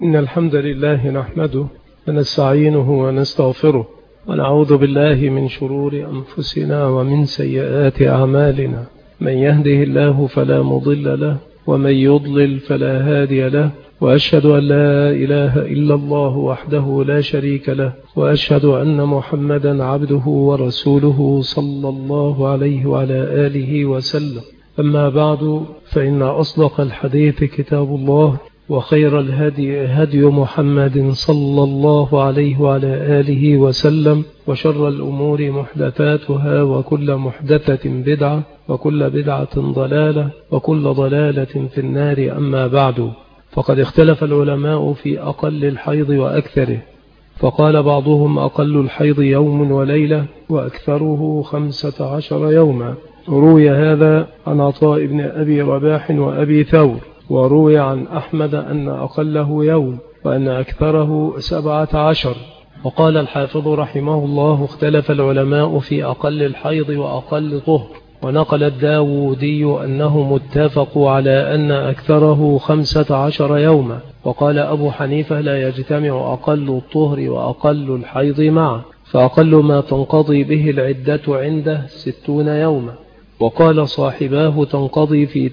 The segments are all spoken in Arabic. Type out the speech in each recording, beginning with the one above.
إن الحمد لله نحمده ونستعينه ونستغفره ونعوذ بالله من شرور أنفسنا ومن سيئات أعمالنا. من يهده الله فلا مضل له ومن يضلل فلا هادي له، وأشهد أن لا إله إلا الله وحده لا شريك له، وأشهد أن محمدا عبده ورسوله صلى الله عليه وعلى آله وسلم. أما بعد، فإن أصدق الحديث كتاب الله، وخير الهدي هدي محمد صلى الله عليه وعلى آله وسلم، وشر الأمور محدثاتها، وكل محدثة بدعة، وكل بدعة ضلالة، وكل ضلالة في النار. أما بعد، فقد اختلف العلماء في أقل الحيض وأكثره، فقال بعضهم أقل الحيض يوم وليلة، وأكثره 15 يوما. روي هذا عن عطاء بن أبي رباح وأبي ثور، وروي عن أحمد أن أقله يوم وأن أكثره 17. وقال الحافظ رحمه الله: اختلف العلماء في أقل الحيض وأقل طهر. ونقل الداودي أنه متفق على أن أكثره 15 يوما. وقال أبو حنيفة: لا يجتمع أقل الطهر وأقل الحيض معه، فأقل ما تنقضي به العدة عنده 60 يوما. وقال صاحباه: تنقضي في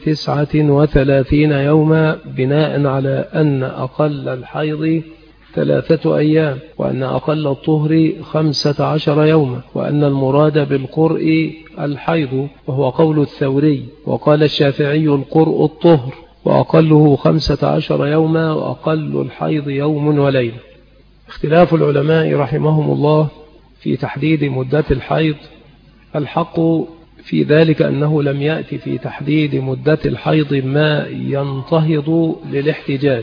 39 يوما، بناء على أن أقل الحيض 3 أيام، وأن أقل الطهر 15 يوما، وأن المراد بالقرء الحيض، وهو قول الثوري. وقال الشافعي: القرء الطهر، وأقله 15 يوما، وأقل الحيض يوم وليلة. اختلاف العلماء رحمهم الله في تحديد مدة الحيض. الحق في ذلك أنه لم يأتي في تحديد مدة الحيض ما ينتهض للاحتجاج،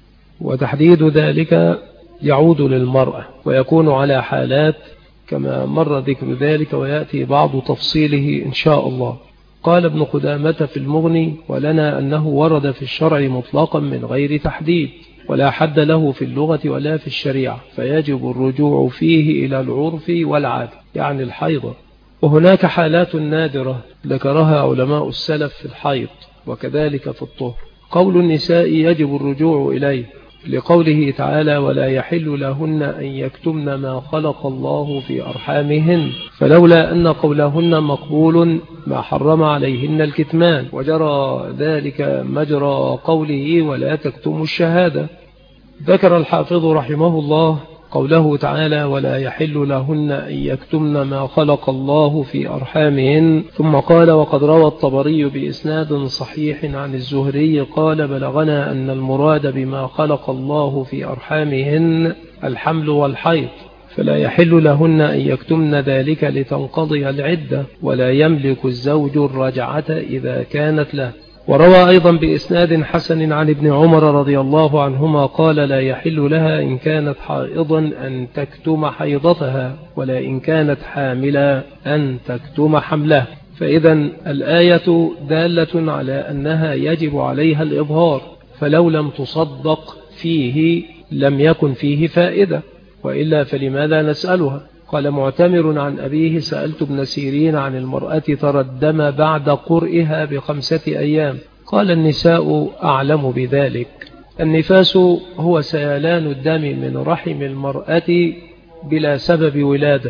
وتحديد ذلك يعود للمرأة، ويكون على حالات كما مر ذكر ذلك، ويأتي بعض تفصيله إن شاء الله. قال ابن قدامة في المغني: ولنا أنه ورد في الشرع مطلقا من غير تحديد، ولا حد له في اللغة ولا في الشريعة، فيجب الرجوع فيه إلى العرف والعادة، يعني الحيضة. وهناك حالات نادرة ذكرها علماء السلف في الحيض، وكذلك في الطهر. قول النساء يجب الرجوع إليه لقوله تعالى: ولا يحل لهن أن يكتمن ما خلق الله في أرحامهن، فلولا أن قولهن مقبول ما حرم عليهن الكتمان، وجرى ذلك مجرى قوله: ولا تكتموا الشهادة. ذكر الحافظ رحمه الله قوله تعالى: ولا يحل لهن أن يكتمن ما خلق الله في أرحامهن، ثم قال: وقد روى الطبري بإسناد صحيح عن الزهري قال: بلغنا أن المراد بما خلق الله في أرحامهن الحمل والحيض، فلا يحل لهن أن يكتمن ذلك لتنقضي العدة، ولا يملك الزوج الرجعة إذا كانت له. وروى أيضا بإسناد حسن عن ابن عمر رضي الله عنهما قال: لا يحل لها إن كانت حائضا أن تكتم حيضتها، ولا إن كانت حاملا أن تكتم حملها. فإذا الآية دالة على أنها يجب عليها الإظهار، فلو لم تصدق فيه لم يكن فيه فائدة، وإلا فلماذا نسألها؟ قال معتمر عن أبيه: سألت ابن سيرين عن المرأة ترى الدم بعد قرئها ب5 أيام، قال: النساء أعلم بذلك. النفاس هو سيلان الدم من رحم المرأة بلا سبب ولادة،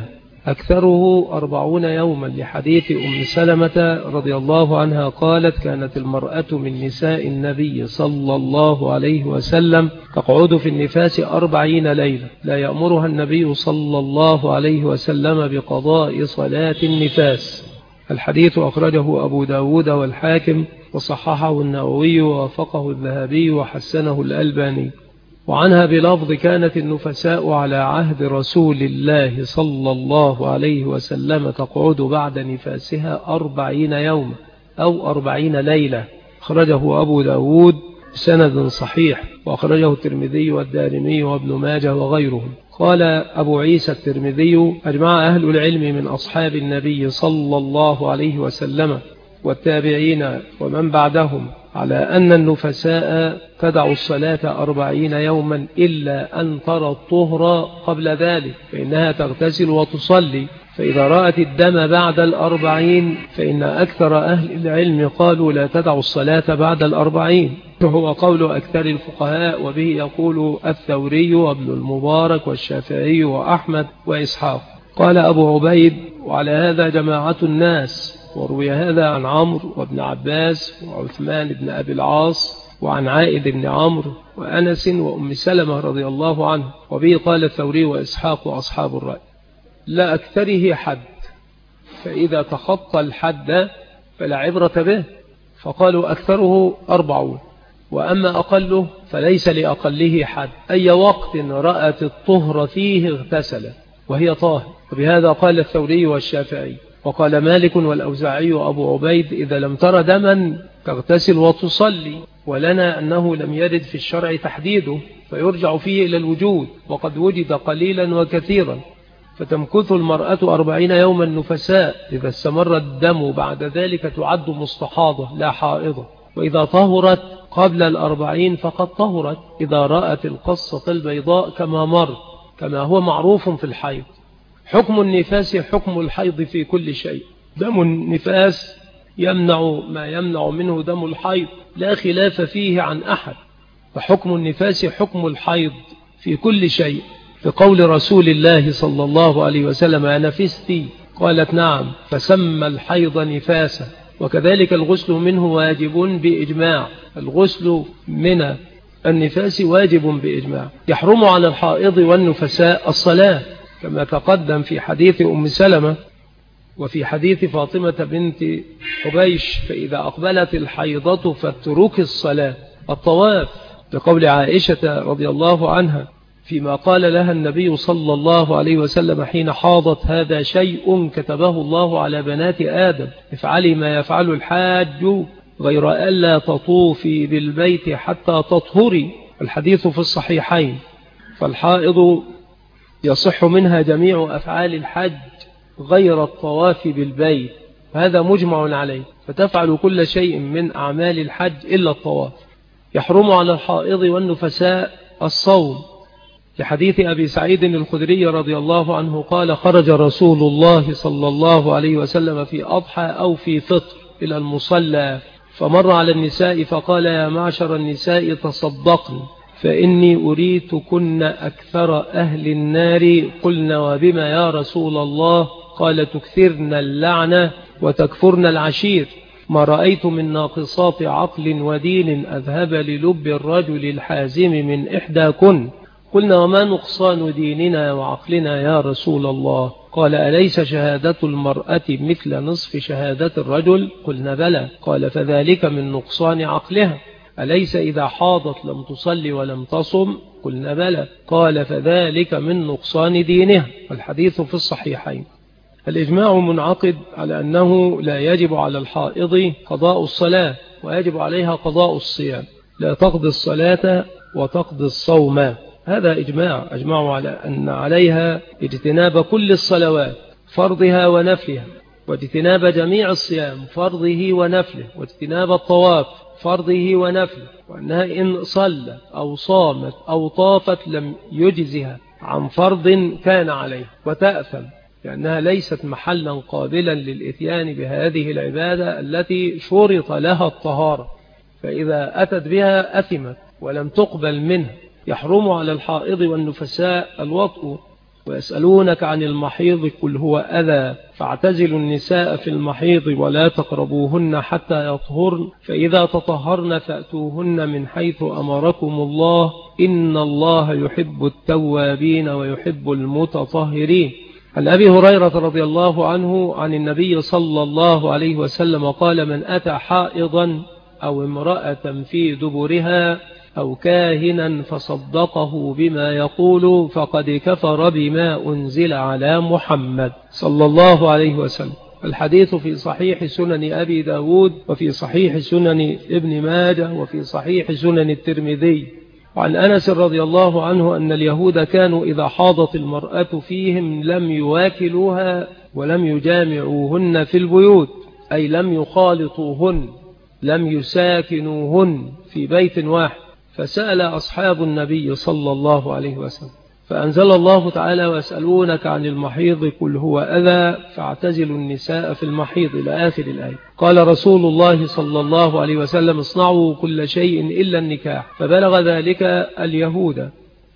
أكثره 40 يوما، لحديث أم سلمة رضي الله عنها قالت: كانت المرأة من نساء النبي صلى الله عليه وسلم تقعد في النفاس 40 ليلة، لا يأمرها النبي صلى الله عليه وسلم بقضاء صلاة النفاس. الحديث أخرجه أبو داود والحاكم، وصححه النووي، ووافقه الذهبي، وحسنه الألباني. وعنها بلفظ: كانت النفساء على عهد رسول الله صلى الله عليه وسلم تقعد بعد نفاسها 40 يوم أو 40 ليلة. أخرجه أبو داود بسند صحيح، وأخرجه الترمذي والدارمي وابن ماجه وغيرهم. قال أبو عيسى الترمذي: أجمع أهل العلم من أصحاب النبي صلى الله عليه وسلم والتابعين ومن بعدهم على أن النفساء تدع الصلاة 40 يوما إلا أن ترى الطهر قبل ذلك، فإنها تغتسل وتصلي، فإذا رأت الدم بعد 40 فإن أكثر أهل العلم قالوا لا تدع الصلاة بعد 40، هو قول أكثر الفقهاء، وبه يقول الثوري وابن المبارك والشافعي وأحمد وإسحاق. قال أبو عبيد: وعلى هذا جماعة الناس، وروي هذا عن عمرو وابن عباس وعثمان بن أبي العاص وعن عائد بن عمرو وأنس وأم سلمة رضي الله عنه. وبه قال الثوري وإسحاق وأصحاب الرأي: لا أكثره حد، فإذا تخطى الحد فلا عبرة به. فقالوا أكثره 40، وأما أقله فليس لأقله حد، أي وقت رأت الطهر فيه اغتسل وهي طاهر. وبهذا قال الثوري والشافعي. وقال مالك والأوزاعي وأبو عبيد: إذا لم تر دما تغتسل وتصلي. ولنا أنه لم يرد في الشرع تحديده، فيرجع فيه إلى الوجود، وقد وجد قليلا وكثيرا. فتمكث المرأة 40 يوما نفساء، إذا استمر الدم بعد ذلك تعد مستحاضة لا حائضة. وإذا طهرت قبل 40 فقد طهرت، إذا رأت القصة البيضاء كما مر، كما هو معروف في الحيض. حكم النفاس حكم الحيض في كل شيء. دم النفاس يمنع ما يمنع منه دم الحيض، لا خلاف فيه عن أحد. فحكم النفاس حكم الحيض في كل شيء. في قول رسول الله صلى الله عليه وسلم: أنفستي؟ قالت: نعم. فسمى الحيض نفاسا. وكذلك الغسل منه واجب بإجماع. الغسل من النفاس واجب بإجماع. يحرم على الحائض والنفساء الصلاة، كما تقدم في حديث أم سلمة وفي حديث فاطمة بنت حبيش: فإذا أقبلت الحيضة فاترك الصلاة. الطواف، لقول عائشة رضي الله عنها فيما قال لها النبي صلى الله عليه وسلم حين حاضت: هذا شيء كتبه الله على بنات آدم، افعلي ما يفعل الحاج غير ألا تطوفي بالبيت حتى تطهري. الحديث في الصحيحين. فالحائض يصح منها جميع أفعال الحج غير الطواف بالبيت، هذا مجمع عليه، فتفعل كل شيء من أعمال الحج إلا الطواف. يحرم على الحائض والنفساء الصوم، لحديث أبي سعيد الخدري رضي الله عنه قال: خرج رسول الله صلى الله عليه وسلم في أضحى أو في فطر إلى المصلى، فمر على النساء فقال: يا معشر النساء تصدقن، فإني أريتكن أكثر أهل النار. قلنا: وبما يا رسول الله؟ قال: تكثرن اللعنة وتكفرن العشير. ما رأيت من ناقصات عقل ودين أذهب للب الرجل الحازم من إحداكن. قلنا: وما نقصان ديننا وعقلنا يا رسول الله؟ قال: أليس شهادة المرأة مثل نصف شهادة الرجل؟ قلنا: بلى. قال: فذلك من نقصان عقلها. أليس إذا حاضت لم تصلي ولم تصم؟ قلنا: بلى. قال: فذلك من نقصان دينها. الحديث في الصحيحين. الإجماع منعقد على أنه لا يجب على الحائض قضاء الصلاة، ويجب عليها قضاء الصيام. لا تقضي الصلاة وتقضي الصوم، هذا إجماع. أجمعوا على أن عليها اجتناب كل الصلوات فرضها ونفلها، واجتناب جميع الصيام فرضه ونفله، واجتناب الطواف فرضه ونفله، وأنها إن صلت أو صامت أو طافت لم يجزها عن فرض كان عليه، وتأثم لأنها ليست محلا قابلا للإتيان بهذه العبادة التي شرط لها الطهارة، فإذا أتت بها أثمت ولم تقبل منها. يحرم على الحائض والنفساء الوطء. ويسألونك عن المحيض قل هو أذى فاعتزلوا النساء في المحيض ولا تقربوهن حتى يطهرن، فإذا تطهرن فأتوهن من حيث أمركم الله إن الله يحب التوابين ويحب المتطهرين. عن أبي هريرة رضي الله عنه عن النبي صلى الله عليه وسلم قال: من أتى حائضا أو امرأة في دبرها أو كاهنا فصدقه بما يقول فقد كفر بما أنزل على محمد صلى الله عليه وسلم. الحديث في صحيح سنن أبي داود وفي صحيح سنن ابن ماجه وفي صحيح سنن الترمذي. وعن أنس رضي الله عنه أن اليهود كانوا إذا حاضت المرأة فيهم لم يواكلوها ولم يجامعوهن في البيوت، أي لم يخالطوهن، لم يساكنوهن في بيت واحد. فسأل أصحاب النبي صلى الله عليه وسلم فأنزل الله تعالى ويسألونك عن المحيض قل هو أذى فاعتزلوا النساء في المحيض إلى آخر الآية. قال رسول الله صلى الله عليه وسلم اصنعوا كل شيء إلا النكاح، فبلغ ذلك اليهود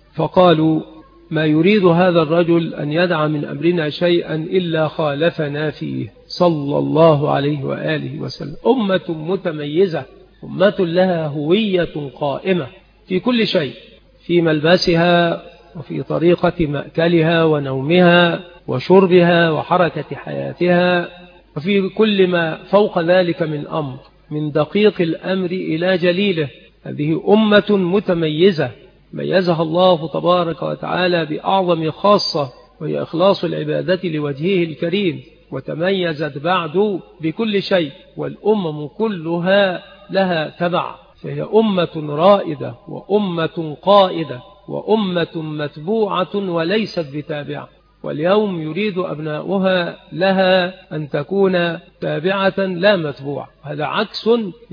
فقالوا ما يريد هذا الرجل أن يدع من أمرنا شيئا إلا خالفنا فيه صلى الله عليه وآله وسلم. أمة متميزة، أمة لها هوية قائمة في كل شيء، في ملبسها وفي طريقة مأكلها ونومها وشربها وحركة حياتها، وفي كل ما فوق ذلك من أمر، من دقيق الأمر إلى جليله. هذه أمة متميزة ميزها الله تبارك وتعالى بأعظم خاصة، وهي إخلاص العبادة لوجهه الكريم، وتميزت بعد بكل شيء، والأمم كلها لها تبع، فهي أمة رائدة وأمة قائدة وأمة متبوعة وليست بتابعة. واليوم يريد أبناؤها لها أن تكون تابعة لا متبوعة، هذا عكس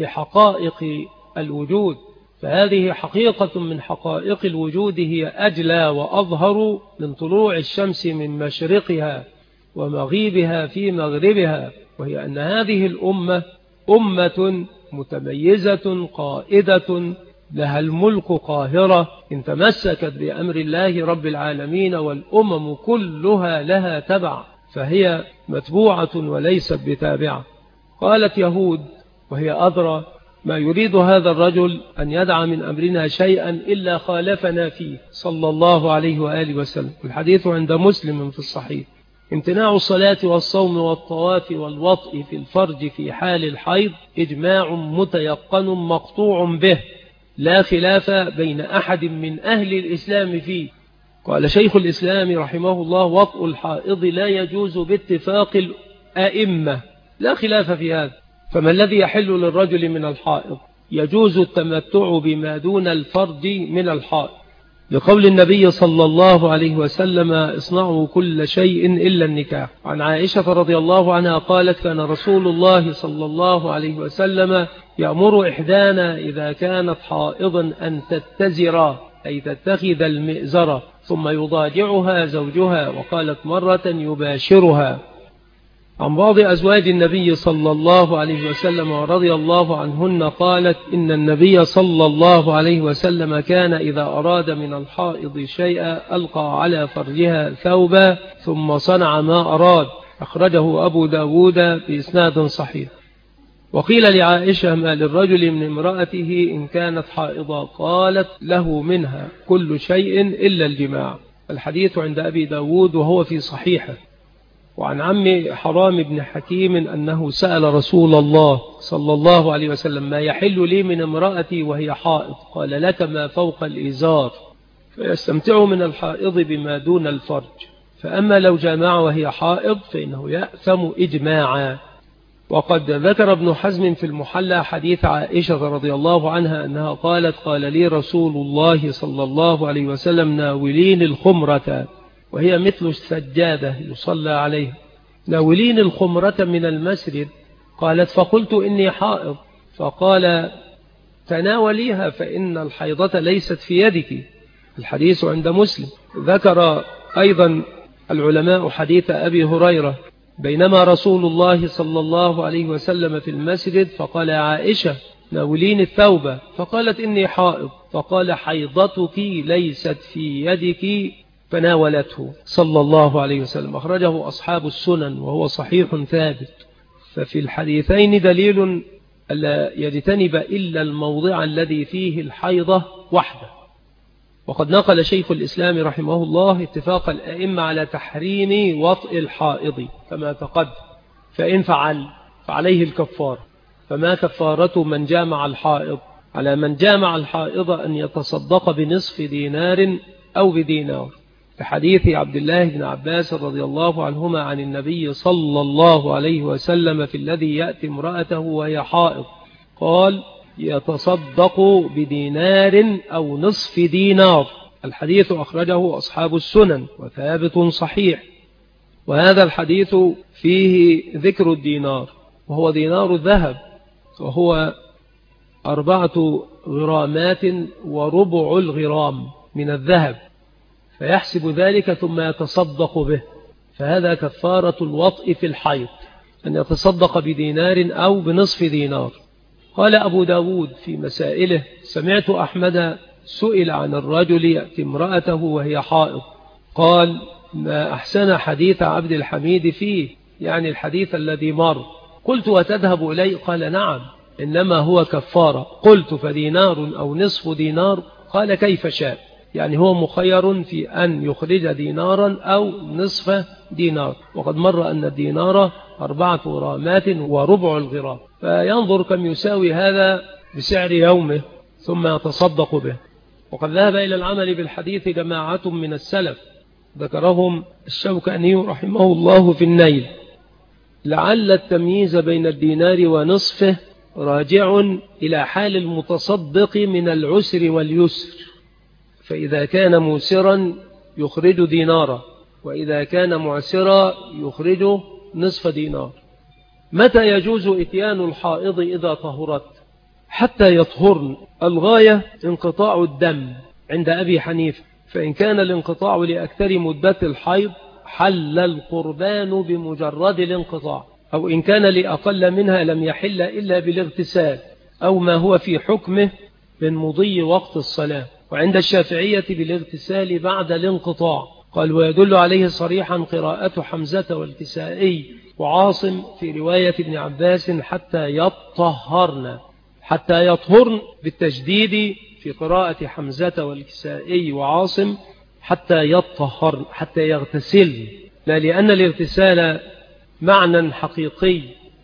لحقائق الوجود. فهذه حقيقة من حقائق الوجود، هي أجلى وأظهر من طلوع الشمس من مشرقها ومغيبها في مغربها، وهي أن هذه الأمة أمة متميزة قائدة لها الملك قاهرة إن تمسكت بأمر الله رب العالمين، والأمم كلها لها تبع، فهي متبوعة وليست بتابعة. قالت يهود وهي أدرى ما يريد هذا الرجل أن يدع من أمرنا شيئا إلا خالفنا فيه صلى الله عليه وآله وسلم. الحديث عند مسلم في الصحيح: امتناع الصلاة والصوم والطواف والوطء في الفرج في حال الحيض إجماع متيقن مقطوع به، لا خلاف بين أحد من أهل الإسلام فيه. قال شيخ الإسلام رحمه الله: وطء الحائض لا يجوز باتفاق الأئمة، لا خلاف في هذا. فما الذي يحل للرجل من الحائض؟ يجوز التمتع بما دون الفرج من الحائض، لقول النبي صلى الله عليه وسلم: اصنعوا كل شيء إلا النكاح. عن عائشة رضي الله عنها قالت: كان رسول الله صلى الله عليه وسلم يأمر إحدانا إذا كانت حائضا أن تتزر، أي تتخذ المئزرة، ثم يضاجعها زوجها. وقالت مرة: يباشرها. عن بعض أزواج النبي صلى الله عليه وسلم ورضي الله عنهن قالت: إن النبي صلى الله عليه وسلم كان إذا أراد من الحائض شيئا ألقى على فرجها ثوبا ثم صنع ما أراد. أخرجه أبو داود بإسناد صحيح. وقيل لعائشة: ما للرجل من امرأته إن كانت حائضة؟ قالت: له منها كل شيء إلا الجماع. الحديث عند أبي داود وهو في صحيحه. وعن عم حرام بن حكيم أنه سأل رسول الله صلى الله عليه وسلم: ما يحل لي من امرأتي وهي حائض؟ قال: لك ما فوق الإزار. فيستمتع من الحائض بما دون الفرج، فأما لو جامع وهي حائض فإنه يأثم إجماعا. وقد ذكر ابن حزم في المحلى حديث عائشة رضي الله عنها أنها قالت: قال لي رسول الله صلى الله عليه وسلم: ناولين الخمرة، وهي مثل السجادة يصلى عليها، ناولين الخمرة من المسجد. قالت: فقلت إني حائض. فقال: تناوليها فإن الحيضة ليست في يدك. الحديث عند مسلم. ذكر أيضا العلماء حديث أبي هريرة: بينما رسول الله صلى الله عليه وسلم في المسجد فقال: عائشة ناولين الثوب، فقالت: إني حائض. فقال: حيضتك ليست في يدك، فناولته صلى الله عليه وسلم. أخرجه أصحاب السنن وهو صحيح ثابت. ففي الحديثين دليل ألا يجتنب إلا الموضع الذي فيه الحيضة وحده. وقد نقل شيخ الإسلام رحمه الله اتفاق الأئمة على تحريم وطء الحائض كما تقدم، فإن فعل فعليه الكفار. فما كفارة من جامع الحائض؟ على من جامع الحائض أن يتصدق بنصف دينار أو بدينار، في حديث عبد الله بن عباس رضي الله عنهما عن النبي صلى الله عليه وسلم في الذي يأتي امرأته وهي حائض، قال: يتصدق بدينار أو نصف دينار. الحديث أخرجه أصحاب السنن وثابت صحيح. وهذا الحديث فيه ذكر الدينار، وهو دينار الذهب، وهو 4 غرامات وربع الغرام من الذهب، فيحسب ذلك ثم يتصدق به، فهذا كفارة الوطء في الحيض، أن يتصدق بدينار أو بنصف دينار. قال أبو داود في مسائله: سمعت أحمد سئل عن الرجل يأتي امرأته وهي حائض، قال: ما أحسن حديث عبد الحميد فيه، يعني الحديث الذي مر. قلت: وتذهب إليه؟ قال: نعم، إنما هو كفارة. قلت: فدينار أو نصف دينار؟ قال: كيف شاء، يعني هو مخير في أن يخرج دينارا أو نصف دينار، وقد مر أن الدينار 4 غرامات وربع الغرام، فينظر كم يساوي هذا بسعر يومه ثم يتصدق به. وقد ذهب إلى العمل بالحديث جماعة من السلف، ذكرهم الشوكاني رحمه الله في النيل. لعل التمييز بين الدينار ونصفه راجع إلى حال المتصدق من العسر واليسر، فإذا كان موسرا يخرج دينارا، وإذا كان معسرا يخرج نصف دينار. متى يجوز إتيان الحائض إذا طهرت؟ حتى يطهرن. الغاية انقطاع الدم عند أبي حنيفة، فإن كان الانقطاع لأكثر مدة الحيض حل القربان بمجرد الانقطاع، أو إن كان لأقل منها لم يحل إلا بالاغتسال أو ما هو في حكمه من مضي وقت الصلاة. وعند الشافعية بالاغتسال بعد الانقطاع. قال: ويدل عليه صريحا قراءة حمزة والكسائي وعاصم في رواية ابن عباس: حتى يطهرن. حتى يطهرن بالتجديد في قراءة حمزة والكسائي وعاصم، حتى يطهرن، حتى يغتسل، لا لأن الاغتسال معنى حقيقي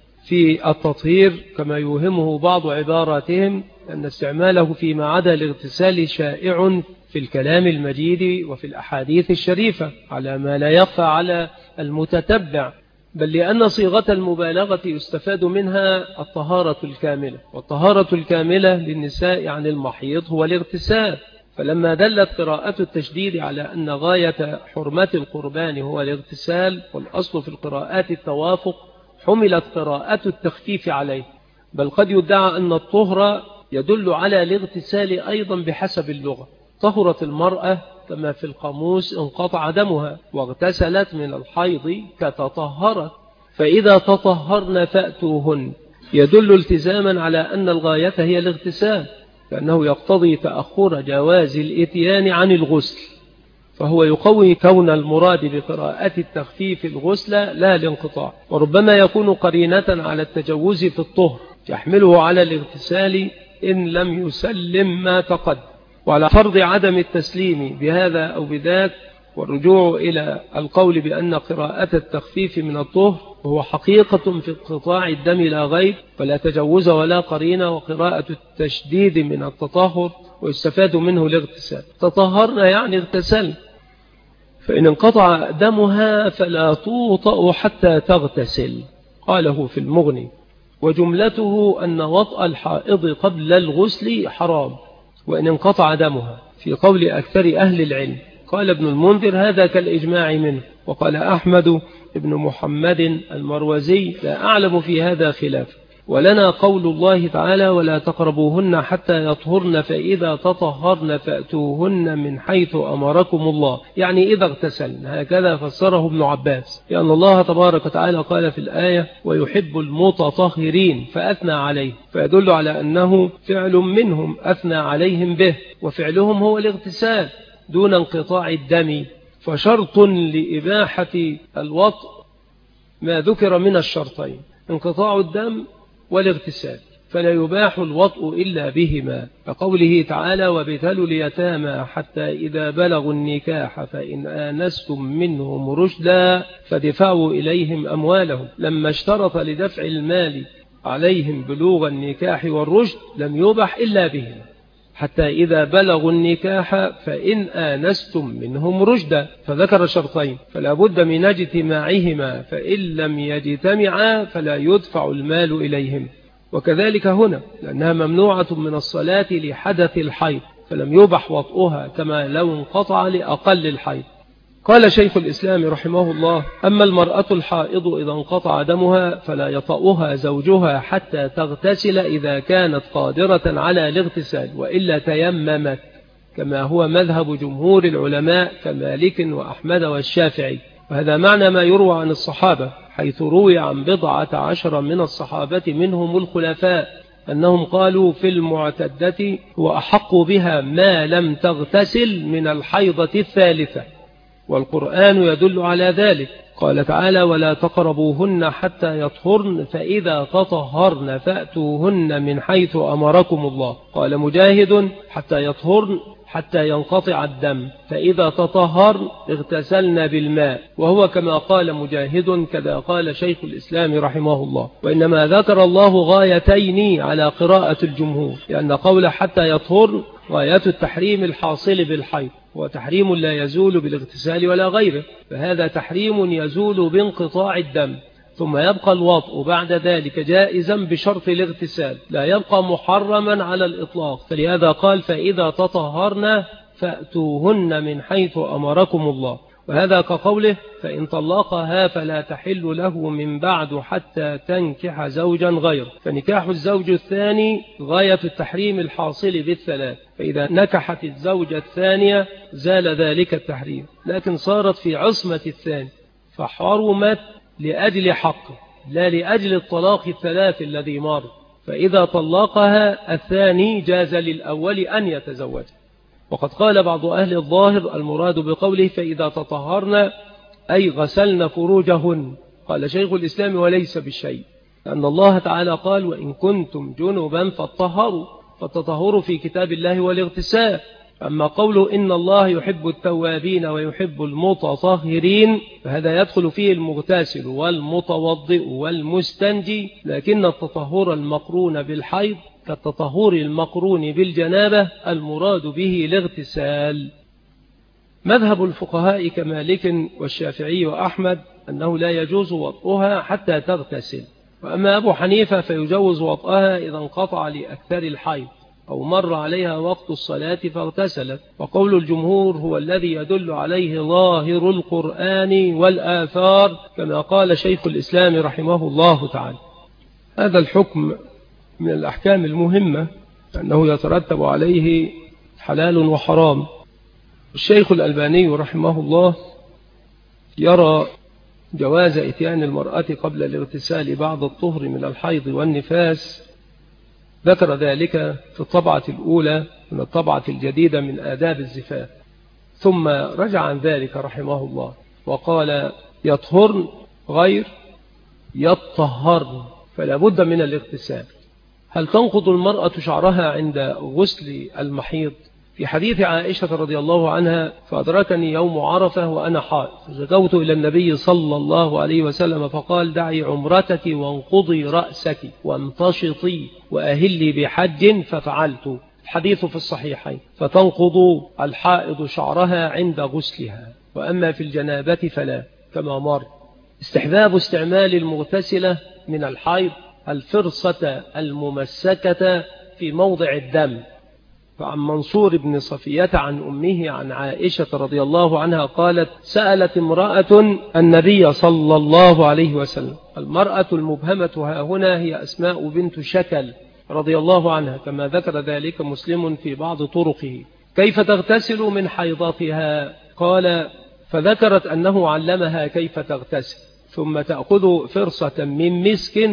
في التطهير كما يوهمه بعض عباراتهم، أن استعماله فيما عدا الاغتسال شائع في الكلام المجيد وفي الأحاديث الشريفة على ما لا يخفى على المتتبع، بل لأن صيغة المبالغة يستفاد منها الطهارة الكاملة، والطهارة الكاملة للنساء عن المحيض هو الاغتسال. فلما دلت قراءة التشديد على أن غاية حرمة القربان هو الاغتسال، والأصل في القراءات التوافق، حملت قراءة التخفيف عليه. بل قد يدعى أن الطهر يدل على الاغتسال أيضا بحسب اللغة. طهرت المرأة كما في القاموس انقطع دمها، واغتسلت من الحيض كتطهرت. فإذا تطهرن فأتوهن يدل التزاما على أن الغاية هي الاغتسال، لأنه يقتضي تأخر جواز الإتيان عن الغسل، فهو يقوي كون المراد بقراءة التخفيف الغسل لا الانقطاع. وربما يكون قرينة على التجوز في الطهر يحمله على الاغتسال إن لم يسلم ما تقدم، وعلى فرض عدم التسليم بهذا أو بذاك، والرجوع إلى القول بأن قراءة التخفيف من الطهر هو حقيقة في انقطاع الدم لا غير، فلا تجوز ولا قرينة. وقراءة التشديد من التطهر ويستفاد منه الاغتسال. تطهرنا يعني اغتسل، فإن انقطع دمها فلا توطأ حتى تغتسل، قاله في المغني. وجملته أن وطأ الحائض قبل الغسل حرام وإن انقطع دمها، في قول أكثر أهل العلم. قال ابن المنذر: هذا كالإجماع منه. وقال أحمد ابن محمد المروزي: لا أعلم في هذا خلاف. ولنا قول الله تعالى: ولا تقربوهن حتى يطهرن فإذا تطهرن فأتوهن من حيث أمركم الله، يعني إذا اغتسلن. هكذا فسره ابن عباس، لأن الله تبارك وتعالى قال في الآية: ويحب المتطهرين فأثنى عليه، فيدل على أنه فعل منهم أثنى عليهم به، وفعلهم هو الاغتسال دون انقطاع الدم. فشرط لإباحة الوطء ما ذكر من الشرطين: انقطاع الدم والاغتسال، فلا يباح الوطء إلا بهما، كقوله تعالى: وابتلوا اليتامى حتى إذا بلغوا النكاح فإن آنستم منهم رشدا فدفعوا إليهم أموالهم. لما اشترط لدفع المال عليهم بلوغ النكاح والرشد لم يباح إلا بهما، حتى إذا بلغوا النكاح فإن آنستم منهم رشدا، فذكر شرطين فلا بد من اجتماعهما، فإن لم يجتمعا فلا يدفع المال إليهم. وكذلك هنا، لأنها ممنوعة من الصلاة لحدث الحيض، فلم يبح وطئها كما لو انقطع لأقل الحيض. قال شيخ الإسلام رحمه الله: أما المرأة الحائض إذا انقطع دمها فلا يطأها زوجها حتى تغتسل إذا كانت قادرة على الاغتسال، وإلا تيممت، كما هو مذهب جمهور العلماء كمالك وأحمد والشافعي. وهذا معنى ما يروى عن الصحابة، حيث روي عن 14 من الصحابة منهم الخلفاء أنهم قالوا في المعتدة هو أحق بها ما لم تغتسل من الحيضة الثالثة، والقرآن يدل على ذلك. قال تعالى: ولا تقربوهن حتى يطهرن فإذا تطهرن فأتوهن من حيث أمركم الله. قال مجاهد: حتى يطهرن حتى ينقطع الدم، فإذا تطهرن اغتسلن بالماء، وهو كما قال مجاهد كذا قال شيخ الإسلام رحمه الله. وإنما ذكر الله غايتين على قراءة الجمهور، لأن قول حتى يطهرن غاية التحريم الحاصل بالحيض، وتحريم لا يزول بالاغتسال ولا غيره، فهذا تحريم يزول بانقطاع الدم، ثم يبقى الوطء بعد ذلك جائزا بشرط الاغتسال، لا يبقى محرما على الإطلاق. فلهذا قال: فإذا تطهرن فأتوهن من حيث أمركم الله. وهذا كقوله: فإن طلقها فلا تحل له من بعد حتى تنكح زوجا غير. فنكاح الزوج الثاني غاية التحريم الحاصل بالثلاث، فإذا نكحت الزوجة الثانية زال ذلك التحريم، لكن صارت في عصمة الثاني فحرمت لأجل حقه لا لأجل الطلاق الثلاث الذي مر. فإذا طلقها الثاني جاز للأول أن يتزوج. وقد قال بعض أهل الظاهر المراد بقوله فإذا تطهرن أي غسلن فروجهن. قال شيخ الإسلام: وليس بالشيء، لأن الله تعالى قال: وإن كنتم جنبا فاطهروا، فالتطهر في كتاب الله والاغتسال. أما قوله إن الله يحب التوابين ويحب المتطهرين فهذا يدخل فيه المغتسل والمتوضئ والمستنجي، لكن التطهر المقرون بالحيض كالتطهر المقرون بالجنابة المراد به الاغتسال. مذهب الفقهاء كمالك والشافعي وأحمد أنه لا يجوز وطئها حتى تغتسل، وأما أبو حنيفة فيجوز وطئها إذا انقطع لأكثر الحيض أو مر عليها وقت الصلاة فاغتسلت. وقول الجمهور هو الذي يدل عليه ظاهر القرآن والآثار، كما قال شيخ الإسلام رحمه الله تعالى. هذا الحكم من الأحكام المهمة أنه يترتب عليه حلال وحرام. الشيخ الألباني رحمه الله يرى جواز إتيان المرأة قبل الاغتسال بعد الطهر من الحيض والنفاس، ذكر ذلك في الطبعة الأولى من الطبعة الجديدة من آداب الزفاف، ثم رجع عن ذلك رحمه الله وقال: يطهرن غير يطهرن، فلا بد من الاغتسال. هل تنقض المرأة شعرها عند غسل المحيض؟ في حديث عائشة رضي الله عنها: فأدركني يوم عرفة وأنا حائض، فشكوت إلى النبي صلى الله عليه وسلم فقال: دعي عمرتك وانقضي رأسك وامتشطي وأهلي بحج، ففعلت. الحديث في الصحيحين. فتنقض الحائض شعرها عند غسلها، وأما في الجنابة فلا، كما مر. استحباب استعمال المغتسلة من الحيض الفرصة الممسكة في موضع الدم. فعن منصور بن صفية عن أمه عن عائشة رضي الله عنها قالت: سألت امرأة النبي صلى الله عليه وسلم. المرأة المبهمة ها هنا هي أسماء بنت شكل رضي الله عنها، كما ذكر ذلك مسلم في بعض طرقه: كيف تغتسل من حيضتها؟ قال: فذكرت أنه علمها كيف تغتسل، ثم تأخذ فرصة من مسك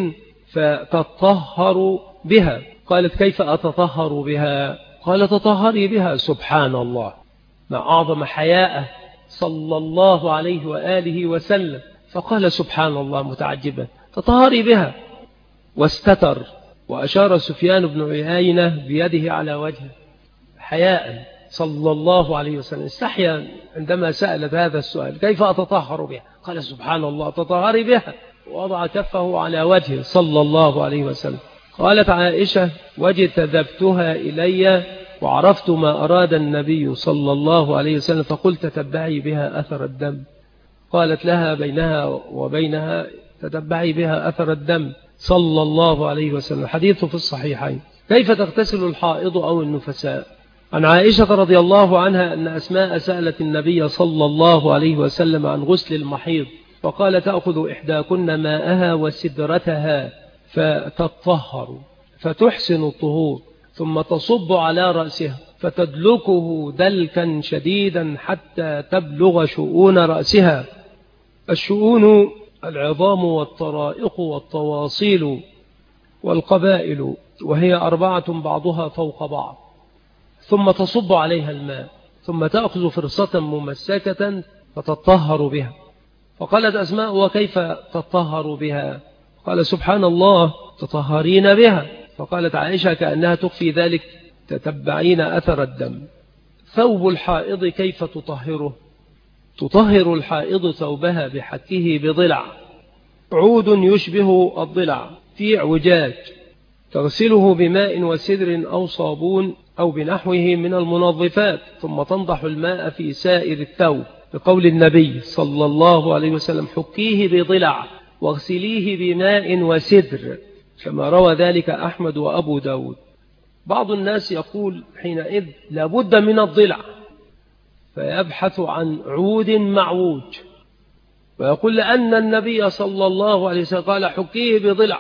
فتطهر بها. قالت: كيف أتطهر بها؟ قال: تطهري بها. سبحان الله، ما أعظم حياءه صلى الله عليه وآله وسلم. فقال: سبحان الله متعجبا، تطهري بها. واستتر، وأشار سفيان بن عيينة بيده على وجهه حياء صلى الله عليه وسلم. استحيا عندما سألت هذا السؤال: كيف أتطهر بها؟ قال: سبحان الله، تطهري بها. ووضع كفه على وجهه صلى الله عليه وسلم. قالت عائشة: واجتذبتها إلي وعرفت ما أراد النبي صلى الله عليه وسلم، فقلت: تتبعي بها أثر الدم. قالت لها: بينها وبينها تتبعي بها أثر الدم صلى الله عليه وسلم. حديث في الصحيحين. كيف تغتسل الحائض أو النفساء؟ عن عائشة رضي الله عنها أن أسماء سألت النبي صلى الله عليه وسلم عن غسل المحيض، فقال: تأخذ إحداكن ماءها وسدرتها فتطهر فتحسن الطهور، ثم تصب على رأسها فتدلكه دلكا شديدا حتى تبلغ شؤون رأسها. الشؤون العظام والطرائق والتواصيل والقبائل، وهي 4 بعضها فوق بعض، ثم تصب عليها الماء، ثم تأخذ فرصة ممسكة فتطهر بها. فقالت أسماء: وكيف تطهر بها؟ قال: سبحان الله، تطهرين بها. فقالت عائشة كأنها تخفي ذلك: تتبعين أثر الدم. ثوب الحائض كيف تطهره؟ تطهر الحائض ثوبها بحكه بضلع، عود يشبه الضلع في اعوجاج، تغسله بماء وسدر أو صابون أو بنحوه من المنظفات، ثم تنضح الماء في سائر الثوب، بقول النبي صلى الله عليه وسلم: حكيه بضلع واغسليه بماء وسدر، كما روى ذلك أحمد وأبو داود. بعض الناس يقول حينئذ لابد من الضلع، فيبحث عن عود معوج، ويقول لأن النبي صلى الله عليه وسلم قال: حكيه بضلع.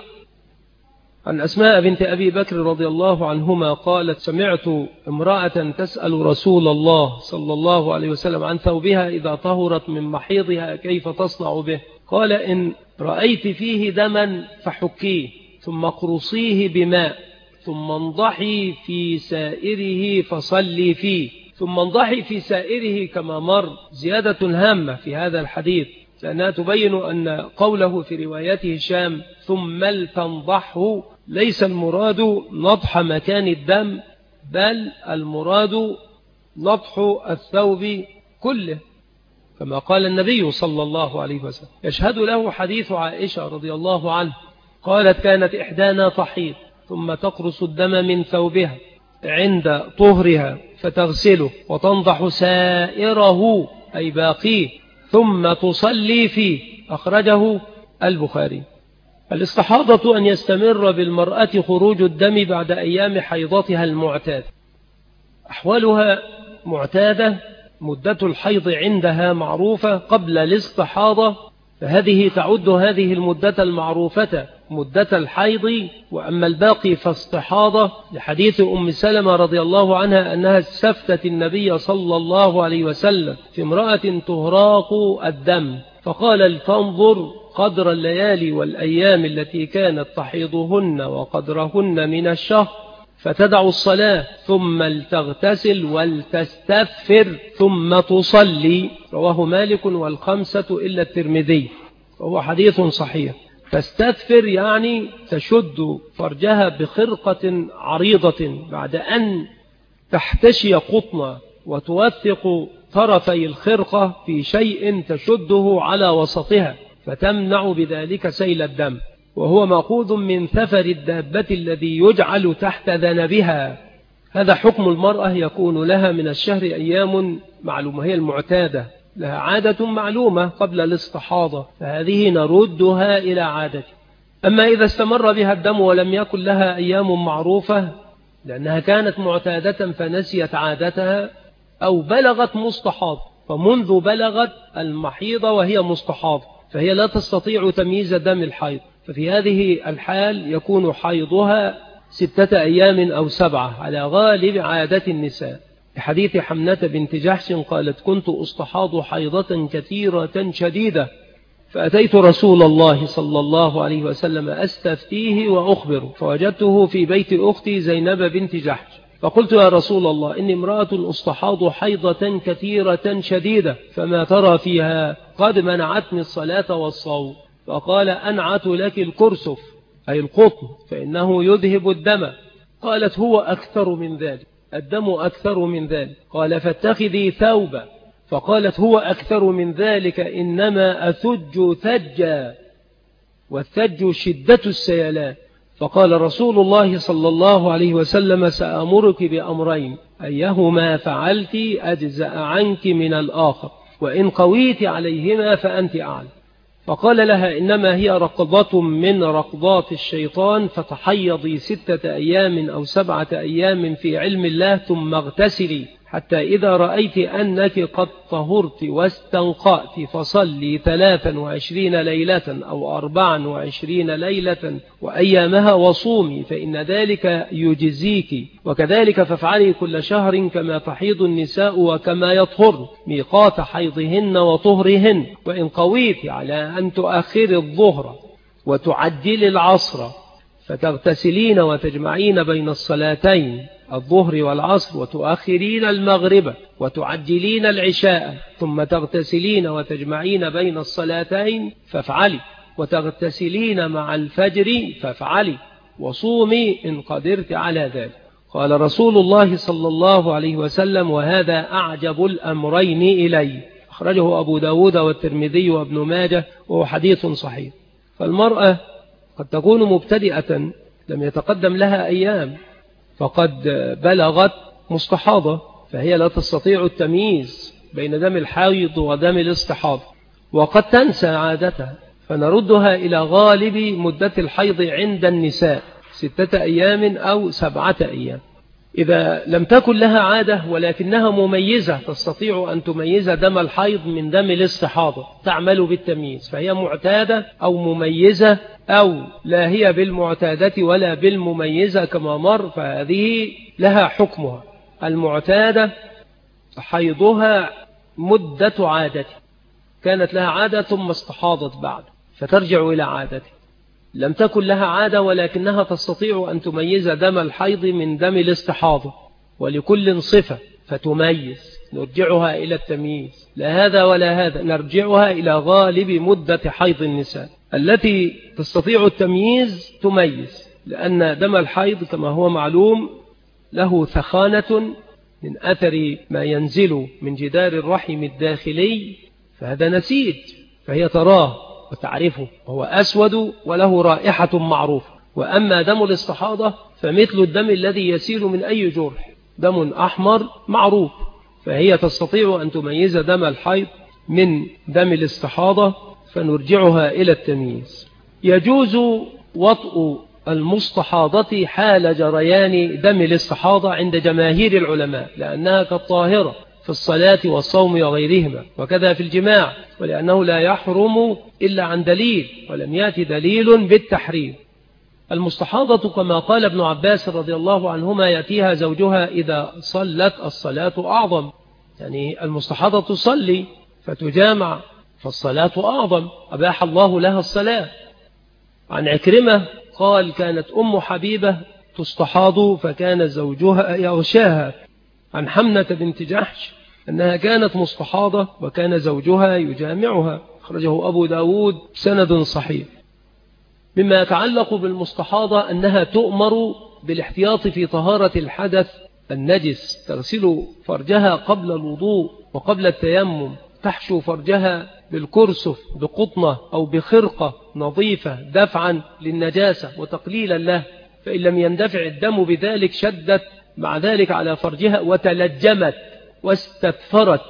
عن أسماء بنت أبي بكر رضي الله عنهما قالت: سمعت امرأة تسأل رسول الله صلى الله عليه وسلم عن ثوبها إذا طهرت من محيضها كيف تصنع به؟ قال: إن رأيت فيه دما فحكيه، ثم اقرصيه بماء، ثم انضحي في سائره فصلي فيه. ثم انضحي في سائره كما مر زيادة هامة في هذا الحديث، لأنها تبين أن قوله في روايته هشام ثم لتنضحه ليس المراد نضح مكان الدم، بل المراد نضح الثوب كله، كما قال النبي صلى الله عليه وسلم. يشهد له حديث عائشة رضي الله عنه قالت: كانت إحدانا تحيض ثم تقرص الدم من ثوبها عند طهرها فتغسله وتنضح سائره أي باقيه ثم تصلي فيه. أخرجه البخاري. الاستحاضة أن يستمر بالمرأة خروج الدم بعد أيام حيضتها المعتاد. أحوالها معتادة، مدة الحيض عندها معروفة قبل الاستحاضة، فهذه تعد هذه المدة المعروفة مدة الحيض، وأما الباقي فاستحاضة، لحديث أم سلمة رضي الله عنها أنها استفتت النبي صلى الله عليه وسلم في امرأة تهراق الدم، فقال: لتنظر قدر الليالي والأيام التي كانت تحيضهن وقدرهن من الشهر، فتدع الصلاة ثم لتغتسل ولتستغفر ثم تصلي. رواه مالك والخمسة إلا الترمذي، وهو حديث صحيح. تستغفر يعني تشد فرجها بخرقة عريضة بعد أن تحتشي قطنة، وتوثق طرفي الخرقة في شيء تشده على وسطها فتمنع بذلك سيل الدم، وهو مأخوذ من ثفر الدابة الذي يجعل تحت ذنبها. هذا حكم المرأة، يكون لها من الشهر أيام معلومة، هي المعتادة، لها عادة معلومة قبل الاستحاضة، فهذه نردها إلى عادة. أما إذا استمر بها الدم ولم يكن لها أيام معروفة لأنها كانت معتادة فنسيت عادتها، أو بلغت مستحاض، فمنذ بلغت المحيض وهي مستحاض فهي لا تستطيع تمييز دم الحيض، ففي هذه الحال يكون حيضها 6 أيام أو 7 على غالب عادة النساء. لحديث حمنة بنت جحش قالت: كنت أستحاض حيضة كثيرة شديدة، فأتيت رسول الله صلى الله عليه وسلم أستفتيه وأخبره، فوجدته في بيت أختي زينب بنت جحش، فقلت: يا رسول الله، إني امرأة أستحاض حيضة كثيرة شديدة، فما ترى فيها؟ قد منعتني الصلاة والصوم. فقال: أنعت لك الكرسف أي القطن، فإنه يذهب الدم. قالت: هو أكثر من ذلك، الدم أكثر من ذلك. قال: فاتخذي ثوبا. فقالت: هو أكثر من ذلك، إنما أثج ثجا، والثج شدة السيلان. فقال رسول الله صلى الله عليه وسلم: سأمرك بأمرين، أيهما فعلت أجزأ عنك من الآخر، وإن قويت عليهما فأنت أعلم. فقال لها: إنما هي رقضة من رقضات الشيطان، فتحيضي 6 أيام أو 7 أيام في علم الله، ثم اغتسلي حتى إذا رأيت أنك قد طهرت واستنقأت فصلي 23 ليلة أو 24 ليلة وأيامها وصومي فإن ذلك يجزيك، وكذلك فافعلي كل شهر كما تحيض النساء وكما يطهر ميقات حيضهن وطهرهن. وإن قويت على أن تؤخر الظهر وتعجل العصر فتغتسلين وتجمعين بين الصلاتين الظهر والعصر وتؤخرين المغرب وتعجلين العشاء ثم تغتسلين وتجمعين بين الصلاتين فافعلي، وتغتسلين مع الفجر فافعلي، وصومي إن قدرت على ذلك. قال رسول الله صلى الله عليه وسلم: وهذا أعجب الأمرين إلي. أخرجه أبو داود والترمذي وابن ماجه وهو حديث صحيح. فالمرأة قد تكون مبتدئة لم يتقدم لها أيام فقد بلغت مستحاضة، فهي لا تستطيع التمييز بين دم الحيض ودم الاستحاضة، وقد تنسى عادتها، فنردها إلى غالب مدة الحيض عند النساء 6 أيام أو 7 أيام. إذا لم تكن لها عادة ولكنها مميزة تستطيع أن تميز دم الحيض من دم الاستحاضة، تعمل بالتمييز، فهي معتادة أو مميزة أو لا هي بالمعتادة ولا بالمميزة كما مر، فهذه لها حكمها. المعتادة حيضها مدة عادته، كانت لها عادة ثم استحاضت بعد فترجع إلى عادته. لم تكن لها عادة ولكنها تستطيع أن تميز دم الحيض من دم الاستحاضة، ولكل صفة فتميز، نرجعها إلى التمييز، لا هذا ولا هذا، نرجعها إلى غالب مدة حيض النساء. التي تستطيع التمييز تميز، لأن دم الحيض كما هو معلوم له ثخانة من أثر ما ينزل من جدار الرحم الداخلي، فهذا نسيج، فهي تراه وتعرفه، وهو أسود وله رائحة معروفة. وأما دم الاستحاضة فمثل الدم الذي يسيل من أي جرح، دم أحمر معروف، فهي تستطيع أن تميز دم الحيض من دم الاستحاضة، فنرجعها إلى التمييز. يجوز وطء المستحاضة حال جريان دم الاستحاضة عند جماهير العلماء، لأنها كالطاهرة في الصلاة والصوم وغيرهما، وكذا في الجماع، ولأنه لا يحرم إلا عن دليل، ولم يأتي دليل بالتحريم. المستحاضة كما قال ابن عباس رضي الله عنهما يأتيها زوجها إذا صلت الصلاة أعظم، يعني المستحاضة تصلي فتجامع فالصلاة أعظم، أباح الله لها الصلاة. عن عكرمة قال: كانت أم حبيبة تستحاض فكان زوجها يغشاها. عن حمنة بنت جحش أنها كانت مستحاضة وكان زوجها يجامعها، أخرجه أبو داود سند صحيح. مما يتعلق بالمستحاضة أنها تؤمر بالاحتياط في طهارة الحدث النجس، تغسل فرجها قبل الوضوء وقبل التيمم، تحشو فرجها بالكرسف بقطنة أو بخرقة نظيفة دفعا للنجاسة وتقليلا له، فإن لم يندفع الدم بذلك شدت مع ذلك على فرجها وتلجمت واستثفرت.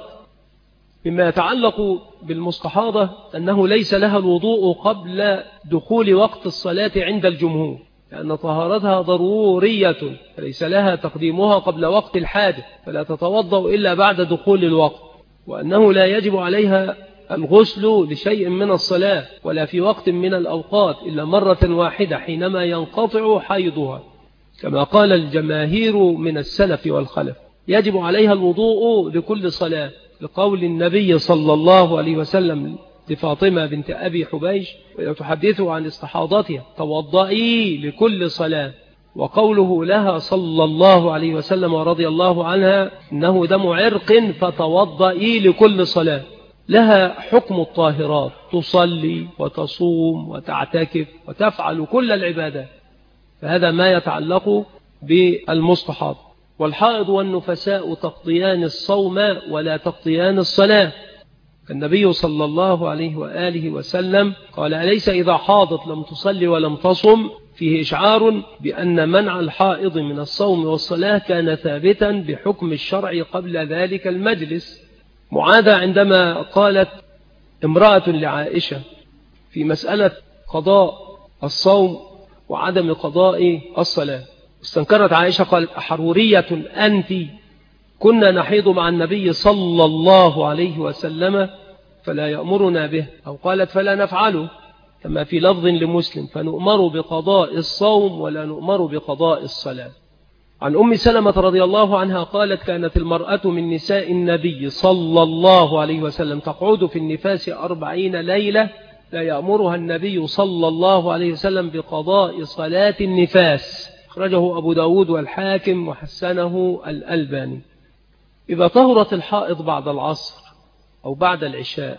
مما يتعلق بالمستحاضة أنه ليس لها الوضوء قبل دخول وقت الصلاة عند الجمهور، لأن طهارتها ضرورية، فليس لها تقديمها قبل وقت الحاجة، فلا تتوضأ إلا بعد دخول الوقت، وأنه لا يجب عليها الغسل لشيء من الصلاة ولا في وقت من الأوقات إلا مرة واحدة حينما ينقطع حيضها، كما قال الجماهير من السلف والخلف. يجب عليها الوضوء لكل صلاة، لقول النبي صلى الله عليه وسلم لفاطمة بنت أبي حبيش وتحدثه عن استحاضتها: توضئي لكل صلاة. وقوله لها صلى الله عليه وسلم ورضي الله عنها: إنه دم عرق فتوضئي لكل صلاة. لها حكم الطاهرات، تصلي وتصوم وتعتكف وتفعل كل العبادات، فهذا ما يتعلق بالمستحاضة. والحائض والنفساء تقضيان الصوم ولا تقضيان الصلاة. النبي صلى الله عليه وآله وسلم قال: أليس إذا حاضت لم تصلي ولم تصم؟ فيه إشعار بأن منع الحائض من الصوم والصلاة كان ثابتا بحكم الشرع قبل ذلك المجلس. معاذة عندما قالت امرأة لعائشة في مسألة قضاء الصوم وعدم قضاء الصلاة، استنكرت عائشة قالت: أحرورية أنت كنا نحيض مع النبي صلى الله عليه وسلم فلا يأمرنا به، أو قالت فلا نفعله، كما في لفظ لمسلم فنؤمر بقضاء الصوم ولا نؤمر بقضاء الصلاة. عن أم سلمة رضي الله عنها قالت كانت المرأة من نساء النبي صلى الله عليه وسلم تقعد في النفاس 40 ليلة لا يأمرها النبي صلى الله عليه وسلم بقضاء صلاة النفاس. أخرجه أبو داود والحاكم وحسنه الألباني. إذا طهرت الحائض بعد العصر أو بعد العشاء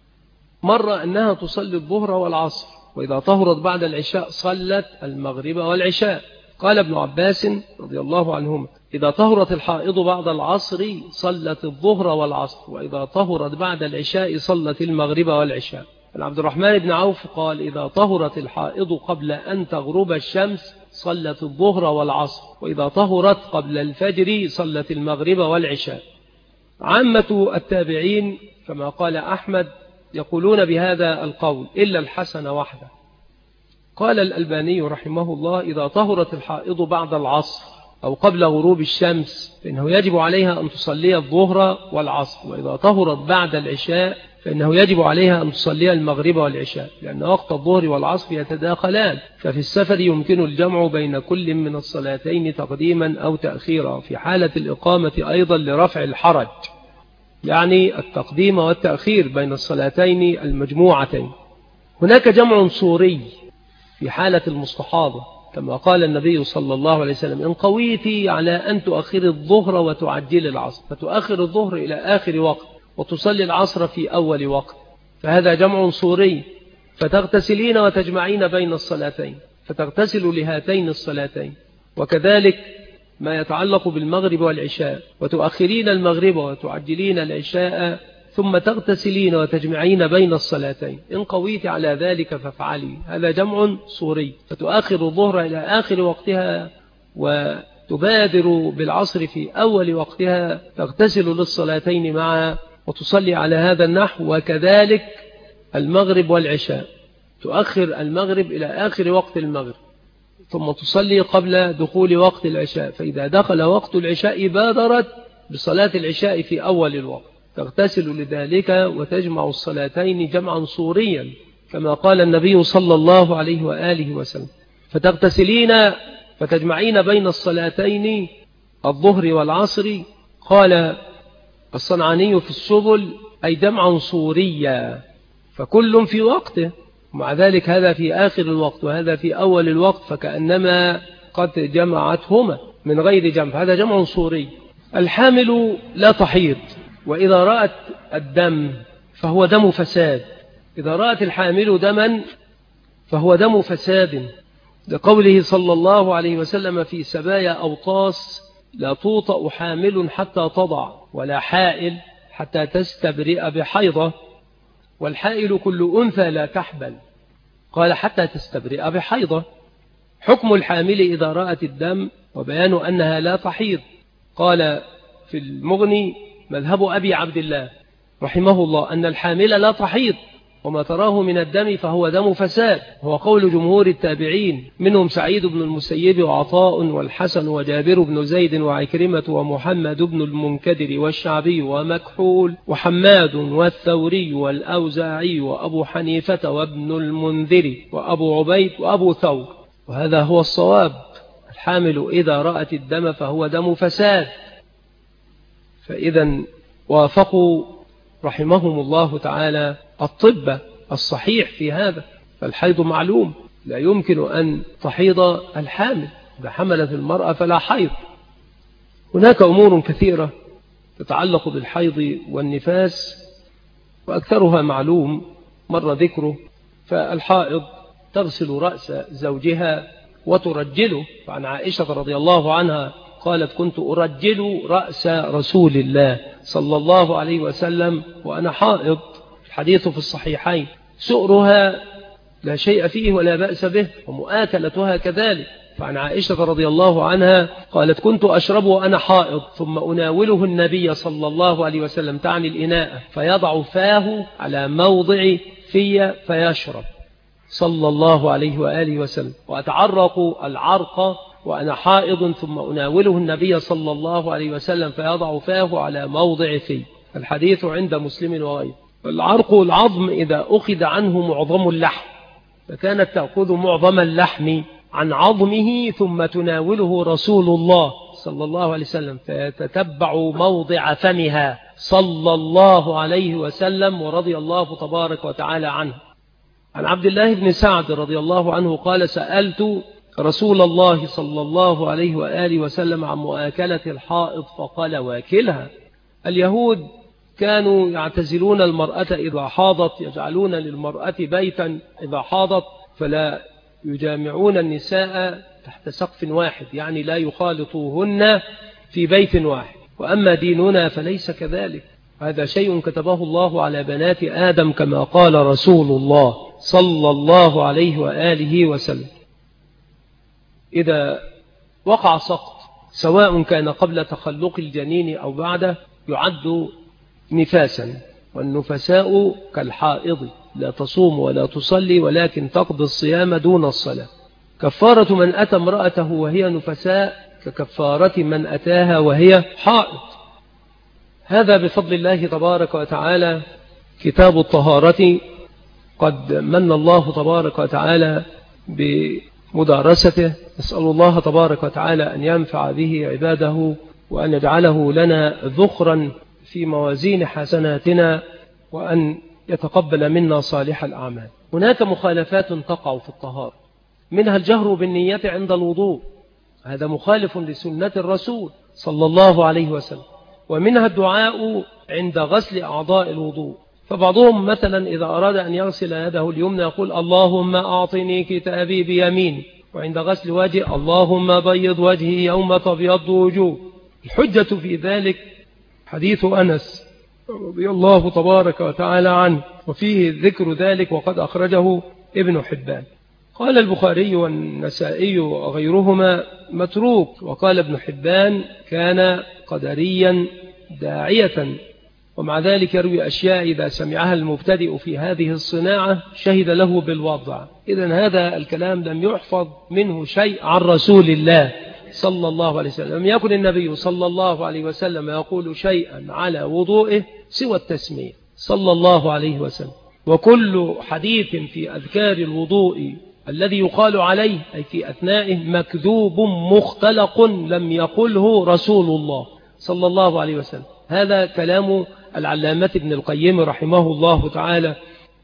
مر أنها تصلي الظهر والعصر، وإذا طهرت بعد العشاء صلت المغرب والعشاء. قال ابن عباس رضي الله عنهما إذا طهرت الحائض بعد العصر صلت الظهر والعصر، وإذا طهرت بعد العشاء صلت المغرب والعشاء. عبد الرحمن بن عوف قال إذا طهرت الحائض قبل أن تغرب الشمس صلت الظهر والعصر، وإذا طهرت قبل الفجر صلت المغرب والعشاء. عامة التابعين كما قال أحمد يقولون بهذا القول إلا الحسن وحده. قال الألباني رحمه الله إذا طهرت الحائض بعد العصر أو قبل غروب الشمس فإنه يجب عليها أن تصلي الظهر والعصر، وإذا طهرت بعد العشاء فإنه يجب عليها أن تصلي المغرب والعشاء، لأن وقت الظهر والعصر يتداخلان، ففي السفر يمكن الجمع بين كل من الصلاتين تقديما أو تأخيرا، في حالة الإقامة أيضا لرفع الحرج، يعني التقديم والتأخير بين الصلاتين المجموعتين. هناك جمع صوري في حالة المستحاضة كما قال النبي صلى الله عليه وسلم إن قويتي على أن تؤخر الظهر وتعجل العصر، فتؤخر الظهر إلى آخر وقت وتصلي العصر في أول وقت، فهذا جمع صوري. فتغتسلين وتجمعين بين الصلاتين، فتغتسل لهاتين الصلاتين. وكذلك ما يتعلق بالمغرب والعشاء، وتؤخرين المغرب وتعجلين العشاء ثم تغتسلين وتجمعين بين الصلاتين، إن قويت على ذلك فافعلي، هذا جمع صوري. فتؤخر الظهر إلى آخر وقتها وتبادر بالعصر في أول وقتها، تغتسل للصلاتين معا وتصلي على هذا النحو. وكذلك المغرب والعشاء، تؤخر المغرب إلى آخر وقت المغرب ثم تصلي قبل دخول وقت العشاء، فإذا دخل وقت العشاء بادرت بصلاة العشاء في أول الوقت، تغتسل لذلك وتجمع الصلاتين جمعا صوريا كما قال النبي صلى الله عليه وآله وسلم. فتغتسلين فتجمعين بين الصلاتين الظهر والعصر. قال الصنعاني في السبل أي جمعا صوريا، فكل في وقته، ومع ذلك هذا في آخر الوقت وهذا في أول الوقت، فكأنما قد جمعتهما من غير جمع، هذا جمع صوري. الحامل لا تحيض، وإذا رأت الدم فهو دم فساد. إذا رأت الحامل دما فهو دم فساد، لقوله صلى الله عليه وسلم في سبايا أوطاس لا توطأ حامل حتى تضع، ولا حائل حتى تستبرئ بحيضة، والحائل كل أنثى لا تحبل. قال حتى تستبرئ بحيضة. حكم الحامل إذا رأت الدم وبيان أنها لا تحيض. قال في المغني مذهب أبي عبد الله رحمه الله أن الحامل لا تحيض، وما تراه من الدم فهو دم فساد، هو قول جمهور التابعين منهم سعيد بن المسيب وعطاء والحسن وجابر بن زيد وعكرمة ومحمد بن المنكدر والشعبي ومكحول وحماد والثوري والأوزاعي وأبو حنيفة وابن المنذر وأبو عبيد وأبو ثور. وهذا هو الصواب، الحامل إذا رأت الدم فهو دم فساد. فإذا وافقوا رحمهم الله تعالى الطب الصحيح في هذا، فالحيض معلوم، لا يمكن أن تحيض الحامل، إذا حملت المرأة فلا حيض. هناك أمور كثيرة تتعلق بالحيض والنفاس وأكثرها معلوم مر ذكره. فالحائض تغسل رأس زوجها وترجله، فعن عائشة رضي الله عنها قالت كنت أرجل رأس رسول الله صلى الله عليه وسلم وأنا حائض، الحديث في الصحيحين. سؤرها لا شيء فيه ولا بأس به، ومؤاكلتها كذلك. فعن عائشة رضي الله عنها قالت كنت أشرب وأنا حائض ثم أناوله النبي صلى الله عليه وسلم، تعني الإناء، فيضع فاه على موضع في فيشرب صلى الله عليه وآله وسلم، وأتعرق العرق وأنا حائض ثم أناوله النبي صلى الله عليه وسلم فيضع فاه على موضع فيه. الحديث عند مسلم وغيره. العرق العظم إذا أخذ عنه معظم اللحم، فكانت تأخذ معظم اللحم عن عظمه ثم تناوله رسول الله صلى الله عليه وسلم فيتتبع موضع فمها صلى الله عليه وسلم ورضي الله تبارك وتعالى عنه. عن عبد الله بن سعد رضي الله عنه قال: سألت رسول الله صلى الله عليه وآله وسلم عن مؤاكلة الحائض فقال: واكلها. اليهود كانوا يعتزلون المرأة إذا حاضت، يجعلون للمرأة بيتا إذا حاضت فلا يجامعون النساء تحت سقف واحد، يعني لا يخالطوهن في بيت واحد. وأما ديننا فليس كذلك، هذا شيء كتبه الله على بنات آدم كما قال رسول الله صلى الله عليه وآله وسلم. إذا وقع سقط سواء كان قبل تخلق الجنين أو بعده يعد نفاسا، والنفساء كالحائض لا تصوم ولا تصلي ولكن تقضي الصيام دون الصلاة. كفارة من أتى امرأته وهي نفساء ككفارة من أتاها وهي حائض. هذا بفضل الله تبارك وتعالى كتاب الطهارة، قد من الله تبارك وتعالى بمدارسته. نسأل الله تبارك وتعالى أن ينفع به عباده وأن يجعله لنا ذخرا في موازين حسناتنا وأن يتقبل منا صالح الأعمال. هناك مخالفات تقع في الطهارة، منها الجهر بالنية عند الوضوء، هذا مخالف لسنة الرسول صلى الله عليه وسلم. ومنها الدعاء عند غسل أعضاء الوضوء، فبعضهم مثلا إذا أراد أن يغسل يده اليمنى يقول: اللهم أعطني كتابي بيمين، وعند غسل وجه: اللهم بيض وجهي يوم تبيض وجوه. الحجة في ذلك حديث أنس رضي الله تبارك وتعالى عنه، وفيه ذكر ذلك وقد أخرجه ابن حبان. قال البخاري والنسائي وغيرهما متروك، وقال ابن حبان كان قدريا داعية، ومع ذلك يروي أشياء إذا سمعها المبتدئ في هذه الصناعة شهد له بالوضع. إذن هذا الكلام لم يحفظ منه شيء عن رسول الله صلى الله عليه وسلم. لم يكن النبي صلى الله عليه وسلم يقول شيئا على وضوئه سوى التسمية صلى الله عليه وسلم. وكل حديث في أذكار الوضوء الذي يقال عليه أي في أثنائه مكذوب مختلق لم يقله رسول الله صلى الله عليه وسلم. هذا كلام العلامة ابن القيم رحمه الله تعالى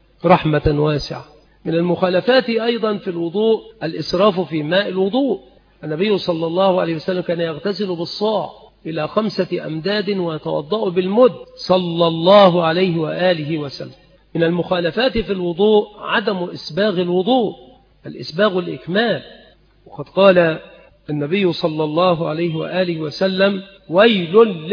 رحمة واسعة. من المخالفات أيضا في الوضوء الإسراف في ماء الوضوء. النبي صلى الله عليه وسلم كان يغتسل بالصاع إلى 5 أمداد ويتوضأ بالمد صلى الله عليه وآله وسلم. من المخالفات في الوضوء عدم إسباغ الوضوء، الإسباغ الإكمال. وقد قال النبي صلى الله عليه وآله وسلم: ويل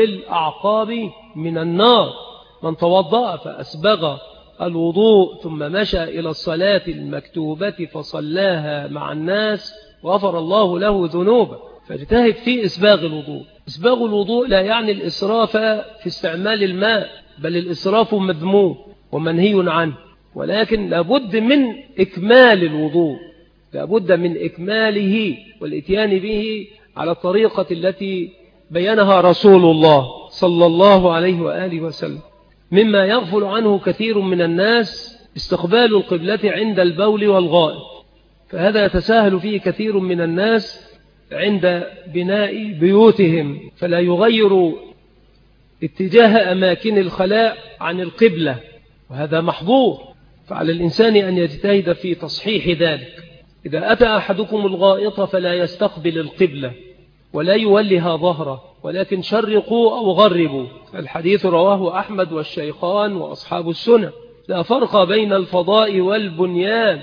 للأعقاب من النار، من توضأ فأسبغ الوضوء ثم مشى إلى الصلاة المكتوبة فصلاها مع الناس غفر الله له ذنوبه. فاجتهد في إسباغ الوضوء. إسباغ الوضوء لا يعني الإسراف في استعمال الماء، بل الإسراف مذموم ومنهي عنه، ولكن لابد من إكمال الوضوء، لابد من إكماله والإتيان به على الطريقة التي بينها رسول الله صلى الله عليه وآله وسلم. مما يغفل عنه كثير من الناس استقبال القبلة عند البول والغائط، فهذا يتساهل فيه كثير من الناس عند بناء بيوتهم، فلا يغيروا اتجاه أماكن الخلاء عن القبلة، وهذا محظور. فعلى الإنسان أن يجتهد في تصحيح ذلك. إذا أتى أحدكم الغائط فلا يستقبل القبلة ولا يولها ظهره، ولكن شرقوا أو غربوا. الحديث رواه أحمد والشيخان وأصحاب السنة. لا فرق بين الفضاء والبنيان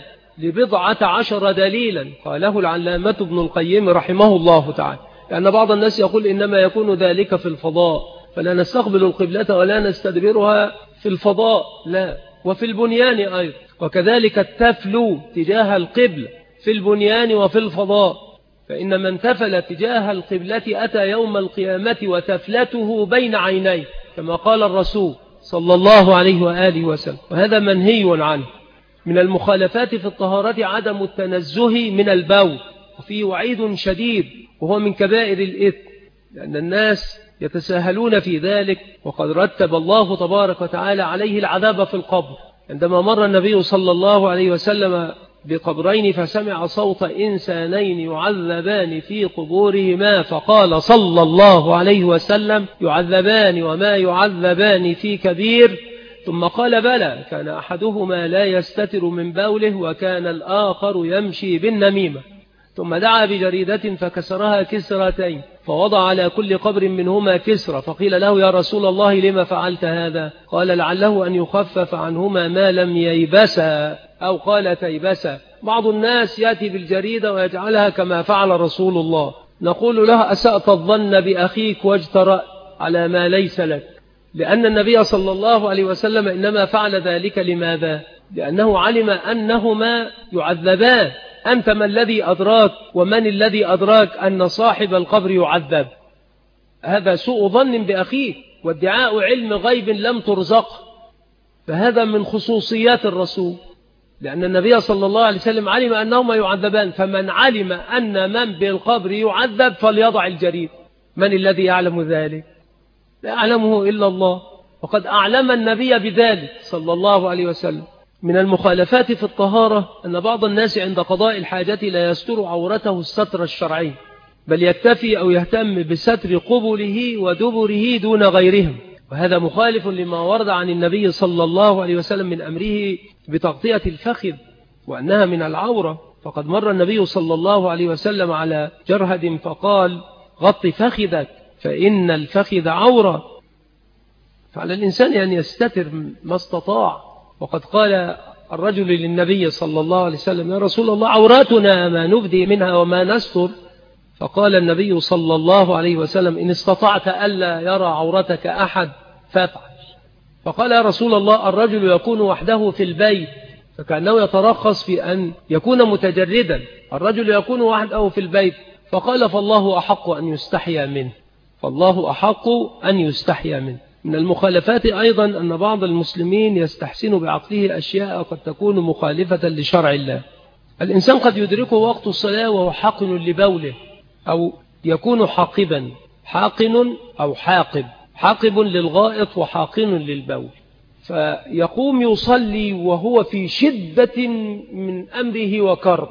ل10 دليلا قاله العلامة ابن القيم رحمه الله تعالى. لأن بعض الناس يقول إنما يكون ذلك في الفضاء، فلا نستقبل القبلة ولا نستدبرها في الفضاء، لا، وفي البنيان أيضا. وكذلك التفل تجاه القبلة في البنيان وفي الفضاء، فإن من تفل تجاه القبلة أتى يوم القيامة وتفلته بين عينيه كما قال الرسول صلى الله عليه وآله وسلم، وهذا منهي عنه. من المخالفات في الطهارة عدم التنزه من البول، وفيه وعيد شديد، وهو من كبائر الإثم، لأن الناس يتساهلون في ذلك، وقد رتب الله تبارك وتعالى عليه العذاب في القبر. عندما مر النبي صلى الله عليه وسلم بقبرين فسمع صوت إنسانين يعذبان في قبورهما، فقال صلى الله عليه وسلم: يعذبان وما يعذبان في كبير. ثم قال: بلى، كان أحدهما لا يستتر من بوله، وكان الآخر يمشي بالنميمة. ثم دعا بجريدة فكسرها كسرتين، فوضع على كل قبر منهما كسرة، فقيل له: يا رسول الله لما فعلت هذا؟ قال: لعله أن يخفف عنهما ما لم ييبسا، أو قال تيبسا. بعض الناس يأتي بالجريدة ويجعلها كما فعل رسول الله، نقول له: أسأت الظن بأخيك واجترأت على ما ليس لك، لأن النبي صلى الله عليه وسلم إنما فعل ذلك لماذا؟ لأنه علم أنهما يعذبان. أنت ما الذي أدراك ومن الذي أدراك أن صاحب القبر يعذب؟ هذا سوء ظن بأخيك وادعاء علم غيب لم ترزقه، فهذا من خصوصيات الرسول، لأن النبي صلى الله عليه وسلم علم أنهما يعذبان، فمن علم أن من بالقبر يعذب فليضع الجريد. من الذي يعلم ذلك؟ لا يعلمه إلا الله، وقد أعلم النبي بذلك صلى الله عليه وسلم. من المخالفات في الطهارة أن بعض الناس عند قضاء الحاجة لا يستر عورته الستر الشرعي، بل يكتفي أو يهتم بستر قبله ودبره دون غيرهم، وهذا مخالف لما ورد عن النبي صلى الله عليه وسلم من أمره بتغطية الفخذ وأنها من العورة. فقد مر النبي صلى الله عليه وسلم على جرهد فقال: غط فخذك فإن الفخذ عورة. فعلى الإنسان أن يستتر ما استطاع. وقد قال الرجل للنبي صلى الله عليه وسلم: يا رسول الله، عوراتنا ما نبدي منها وما نستر. فقال النبي صلى الله عليه وسلم: إن استطعت ألا يرى عورتك أحد فافعل. فقال: يا رسول الله، الرجل يكون وحده في البيت، فكأنه يترخص في أن يكون متجردا. الرجل يكون وحده في البيت. فقال: فالله أحق أن يستحيا منه، فالله أحق أن يستحيا منه. من المخالفات أيضا أن بعض المسلمين يستحسن بعقله أشياء قد تكون مخالفة لشرع الله. الإنسان قد يدركه وقت الصلاة وهو حاقن لبوله، أو يكون حاقبا، حاقن أو حاقب، حاقب للغائط وحاقن للبول، فيقوم يصلي وهو في شدة من أمره وكرب،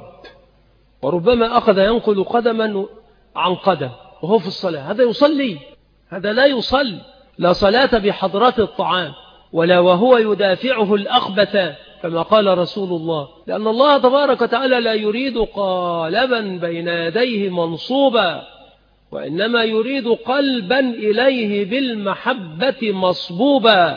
وربما أخذ ينقل قدما عن قدم وهو في الصلاة. هذا يصلي؟ هذا لا يصلي. لا صلاة بحضرة الطعام، ولا وهو يدافعه الأخبث كما قال رسول الله، لأن الله تبارك وتعالى لا يريد قالبا بين يديه منصوبا، وإنما يريد قلبا إليه بالمحبة مصبوبا.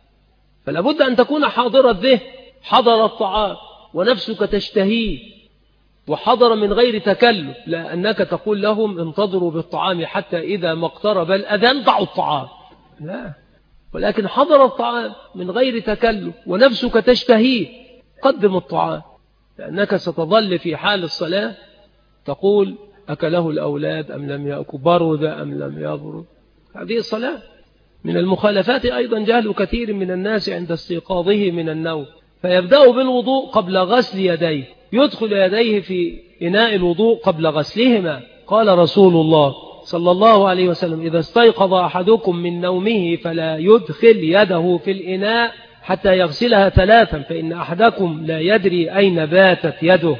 فلا بد أن تكون حاضر الذهن، حضر الطعام ونفسك تشتهيه، وحضر من غير تكلف، لا أنك تقول لهم انتظروا بالطعام حتى إذا ما اقترب الأذان ضعوا الطعام، لا، ولكن حضر الطعام من غير تكلف ونفسك تشتهيه، قدم الطعام، لأنك ستظل في حال الصلاة تقول: أكله الأولاد أم لم يأكل، برد أم لم يبرد. هذه الصلاة. من المخالفات أيضا جهل كثير من الناس عند استيقاظه من النوم، فيبدأ بالوضوء قبل غسل يديه، يدخل يديه في إناء الوضوء قبل غسلهما. قال رسول الله صلى الله عليه وسلم: إذا استيقظ أحدكم من نومه فلا يدخل يده في الإناء حتى يغسلها 3، فإن أحدكم لا يدري أين باتت يده.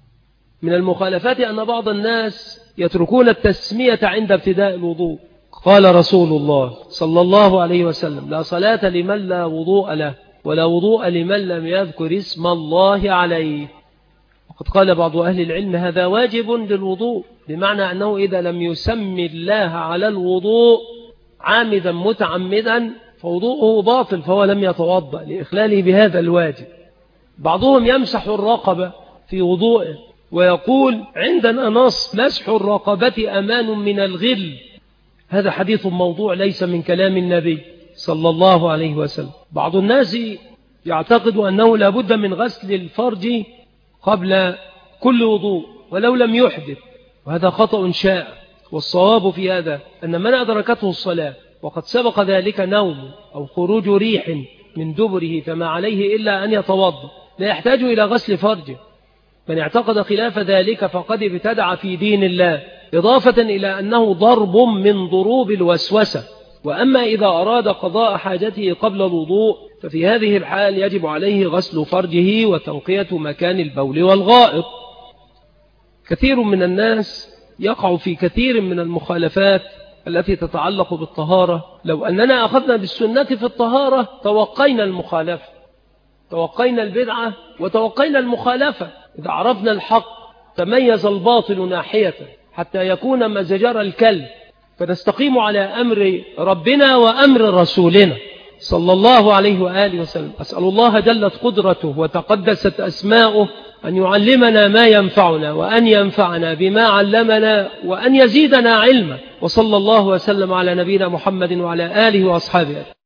من المخالفات أن بعض الناس يتركون التسمية عند ابتداء الوضوء. قال رسول الله صلى الله عليه وسلم: لا صلاة لمن لا وضوء له، ولا وضوء لمن لم يذكر اسم الله عليه. وقد قال بعض أهل العلم: هذا واجب للوضوء، بمعنى أنه إذا لم يسمي الله على الوضوء عامدا متعمدا فوضوءه باطل، فهو لم يتوضأ لإخلاله بهذا الواجب. بعضهم يمسح الرقبة في وضوءه ويقول: عندنا نص مسح الرقبة أمان من الغل. هذا حديث موضوع ليس من كلام النبي صلى الله عليه وسلم. بعض الناس يعتقد أنه لا بد من غسل الفرج قبل كل وضوء ولو لم يحدث، وهذا خطأ شائع. والصواب في هذا أن من أدركته الصلاة وقد سبق ذلك نوم أو خروج ريح من دبره فما عليه إلا أن يتوضأ، لا يحتاج إلى غسل فرجه. من اعتقد خلاف ذلك فقد ابتدع في دين الله، إضافة إلى أنه ضرب من ضروب الوسوسة. وأما إذا أراد قضاء حاجته قبل الوضوء ففي هذه الحال يجب عليه غسل فرجه وتنقية مكان البول والغائط. كثير من الناس يقع في كثير من المخالفات التي تتعلق بالطهارة. لو أننا أخذنا بالسنة في الطهارة توقينا المخالفة، توقينا البدعة وتوقينا المخالفة. إذا عرفنا الحق تميز الباطل ناحية حتى يكون مزجر الكلب، فنستقيم على أمر ربنا وأمر رسولنا صلى الله عليه وآله وسلم. أسأل الله جلت قدرته وتقدست أسماؤه أن يعلمنا ما ينفعنا وأن ينفعنا بما علمنا وأن يزيدنا علما. وصلى الله وسلم على نبينا محمد وعلى آله وأصحابه.